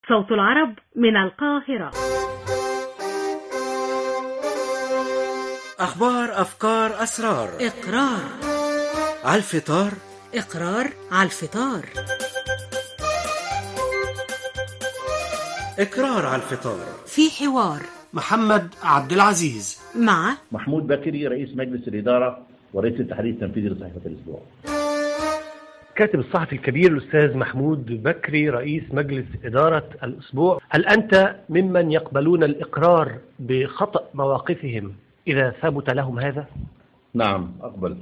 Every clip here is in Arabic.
صوت العرب من القاهرة. أخبار، أفكار، أسرار. إقرار على الفطار. إقرار على الفطار. إقرار على الفطار. في حوار محمد عبد العزيز مع محمود بكري رئيس مجلس الإدارة ورئيس التحرير التنفيذي لصحيفة الأسبوع. كاتب الصحفي الكبير الأستاذ محمود بكري رئيس مجلس إدارة الأسبوع. هل أنت ممن يقبلون الإقرار بخطأ مواقفهم إذا ثبت لهم هذا؟ نعم أقبل.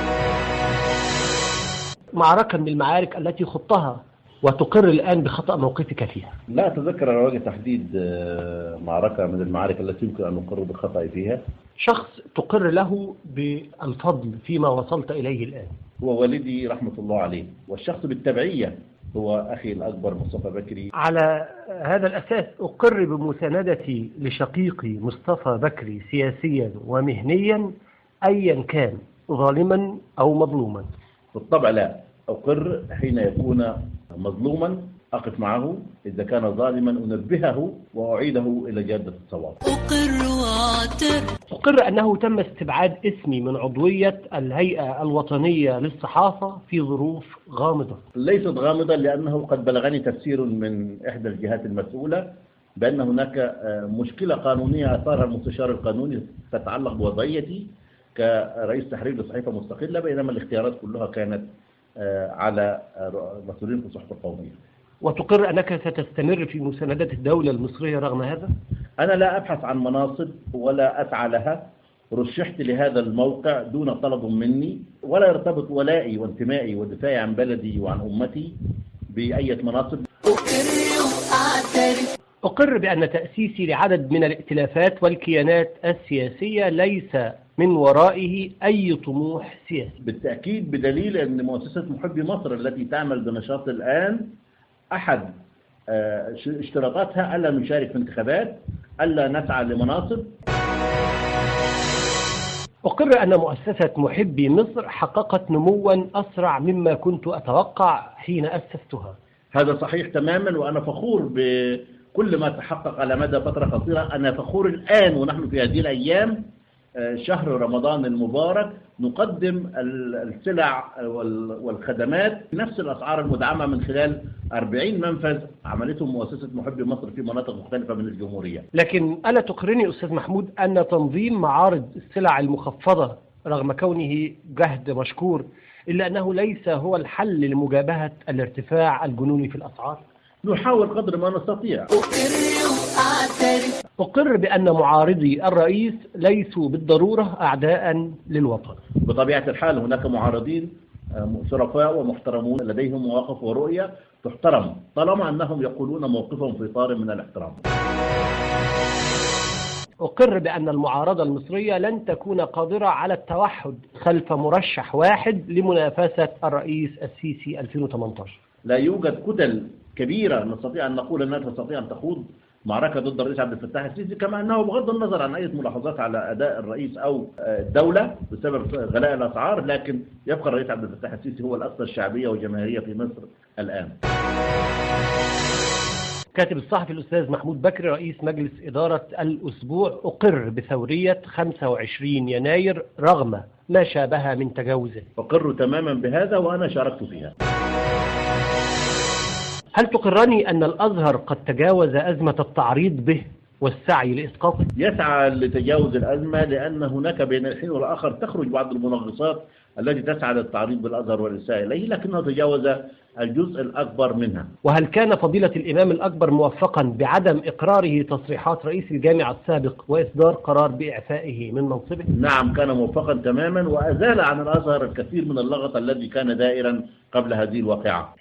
معركة من المعارك التي خضتها وتقر الآن بخطأ موقفك فيها. لا أتذكر على وجه تحديد معركة من المعارك التي يمكن أن نقر بخطأ فيها. شخص تقر له بالفضل فيما وصلت إليه الآن. هو والدي رحمة الله عليه، والشخص بالتبعية هو أخي الأكبر مصطفى بكري. على هذا الأساس أقر بمساندتي لشقيقي مصطفى بكري سياسيا ومهنيا أيا كان، ظالما أو مظلوما. بالطبع لا أقر حين يكون مظلوما أقف معه، إذا كان ظالما أنبهه وأعيده إلى جادة الصواب. أقر أنه تم استبعاد اسمي من عضوية الهيئة الوطنية للصحافة في ظروف غامضة. ليست غامضة، لأنه قد بلغني تفسير من إحدى الجهات المسؤولة بأن هناك مشكلة قانونية أثارها المستشار القانوني تتعلق بوضعيتي كرئيس تحرير لصحيفة مستقلة، بينما الاختيارات كلها كانت على مسؤولين في الصحف القومية. وتقر أنك ستستمر في مساندة الدولة المصرية رغم هذا؟ أنا لا أبحث عن مناصب ولا أسعى لها. رشحت لهذا الموقع دون طلب مني، ولا يرتبط ولائي وانتمائي ودفاعي عن بلدي وعن أمتي بأي مناصب. أقر بأن تأسيسي لعدد من الائتلافات والكيانات السياسية ليس من ورائه أي طموح سياسي. بالتأكيد، بدليل أن مؤسسة محبي مصر التي تعمل بنشاط الآن أحد اشتراطاتها ألا نشارك في انتخابات، ألا نسعى لمناصب. أقر أن مؤسسة محبي مصر حققت نموا أسرع مما كنت أتوقع حين أسستها. هذا صحيح تماما، وأنا فخور بكل ما تحقق على مدى فترة قصيرة. أنا فخور الآن ونحن في هذه الأيام شهر رمضان المبارك نقدم السلع والخدمات بنفس الأسعار المدعمة من خلال 40 منفذ عملتهم مؤسسة محبي مصر في مناطق مختلفة من الجمهورية. لكن ألا تقرني أستاذ محمود أن تنظيم معارض السلع المخفضة رغم كونه جهد مشكور إلا أنه ليس هو الحل لمجابهة الارتفاع الجنوني في الأسعار؟ نحاول قدر ما نستطيع. أقر بأن معارضي الرئيس ليسوا بالضرورة أعداء للوطن. بطبيعة الحال هناك معارضين شرفاء ومحترمون لديهم مواقف ورؤية تحترم طالما أنهم يقولون موقفهم في إطار من الاحترام. أقر بأن المعارضة المصرية لن تكون قادرة على التوحد خلف مرشح واحد لمنافسة الرئيس السيسي 2018. لا يوجد كتل كبيرة نستطيع أن نقول أنها تستطيع أن تخوض معركة ضد الرئيس عبد الفتاح السيسي، كما أنه بغض النظر عن أي ملاحظات على أداء الرئيس أو الدولة بسبب غلاء الأسعار، لكن يبقى الرئيس عبد الفتاح السيسي هو الأكثر شعبية وجماهيرية في مصر الآن. كاتب الصحفي الأستاذ محمود بكري رئيس مجلس إدارة الأسبوع. أقر بثورية 25 يناير رغم ما شابه من تجاوزه. أقر تماما بهذا وأنا شاركت فيها. هل تقرني أن الأزهر قد تجاوز أزمة التعريض به والسعي لإسقاطه؟ يسعى لتجاوز الأزمة، لأن هناك بين الحين والآخر تخرج بعض المنغصات التي تسعى للتعريض بالأزهر والإساءة إليه، لكنه تجاوز الجزء الأكبر منها. وهل كان فضيلة الإمام الأكبر موفقا بعدم إقراره تصريحات رئيس الجامعة السابق وإصدار قرار بإعفائه من منصبه؟ نعم كان موفقا تماما، وأزال عن الأزهر الكثير من اللغط الذي كان دائرا قبل هذه الواقعة.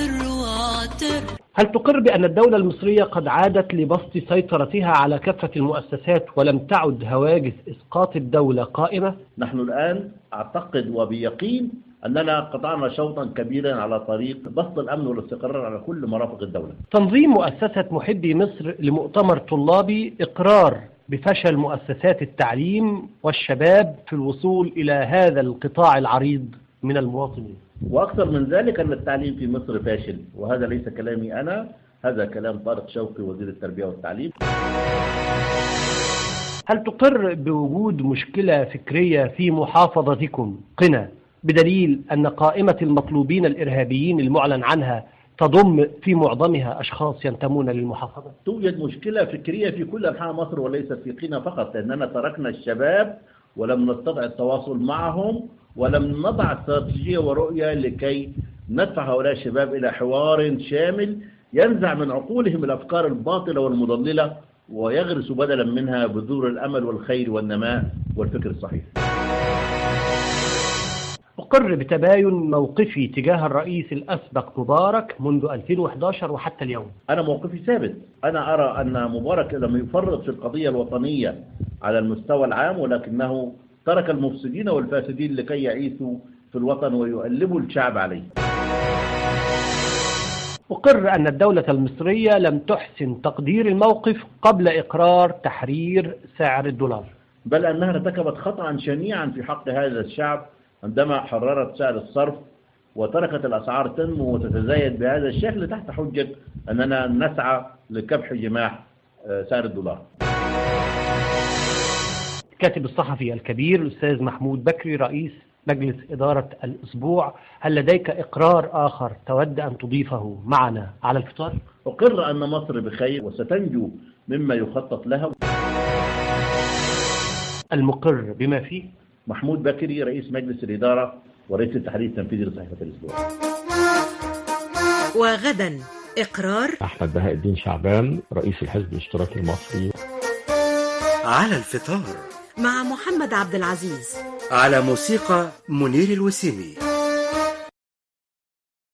هل تقر بأن الدولة المصرية قد عادت لبسط سيطرتها على كافة المؤسسات ولم تعد هواجس إسقاط الدولة قائمة؟ نحن الآن أعتقد وبيقين أننا قطعنا شوطا كبيرا على طريق بسط الأمن والاستقرار على كل مرافق الدولة. تنظيم مؤسسة محبي مصر لمؤتمر طلابي إقرار بفشل مؤسسات التعليم والشباب في الوصول إلى هذا القطاع العريض من المواطنين. وأكثر من ذلك أن التعليم في مصر فاشل، وهذا ليس كلامي أنا، هذا كلام طارق شوقي وزير التربية والتعليم. هل تقر بوجود مشكلة فكرية في محافظتكم قنا بدليل أن قائمة المطلوبين الإرهابيين المعلن عنها تضم في معظمها أشخاص ينتمون للمحافظة؟ توجد مشكلة فكرية في كل أنحاء مصر وليست في قنا فقط، لأننا تركنا الشباب ولم نستطع التواصل معهم ولم نضع استراتيجية ورؤية لكي ندفع هؤلاء الشباب إلى حوار شامل ينزع من عقولهم الأفكار الباطلة والمضللة ويغرس بدلا منها بذور الأمل والخير والنماء والفكر الصحيح. أقر بتباين موقفي تجاه الرئيس الأسبق مبارك منذ 2011 وحتى اليوم. أنا موقفي ثابت. أنا أرى أن مبارك لم يفرط في القضية الوطنية على المستوى العام، ولكنه ترك المفسدين والفاسدين لكي يعيثوا في الوطن ويؤلبوا الشعب عليه. أقر أن الدولة المصرية لم تحسن تقدير الموقف قبل إقرار تحرير سعر الدولار، بل أنها ارتكبت خطأ شنيعا في حق هذا الشعب عندما حررت سعر الصرف وتركت الأسعار تنمو وتتزايد بهذا الشكل تحت حجة أننا نسعى لكبح جماح سعر الدولار. الكاتب الصحفي الكبير الأستاذ محمود بكري رئيس مجلس إدارة الأسبوع، هل لديك إقرار آخر تود أن تضيفه معنا على الفطار؟ أقر أن مصر بخير وستنجو مما يخطط لها. المقر بما فيه محمود بكري رئيس مجلس الإدارة ورئيس التحرير التنفيذي لصحيفة الأسبوع. وغدا إقرار أحمد بهاء الدين شعبان رئيس الحزب الاشتراكي المصري. على الفطار مع محمد عبد العزيز، على موسيقى منير الوسيمي.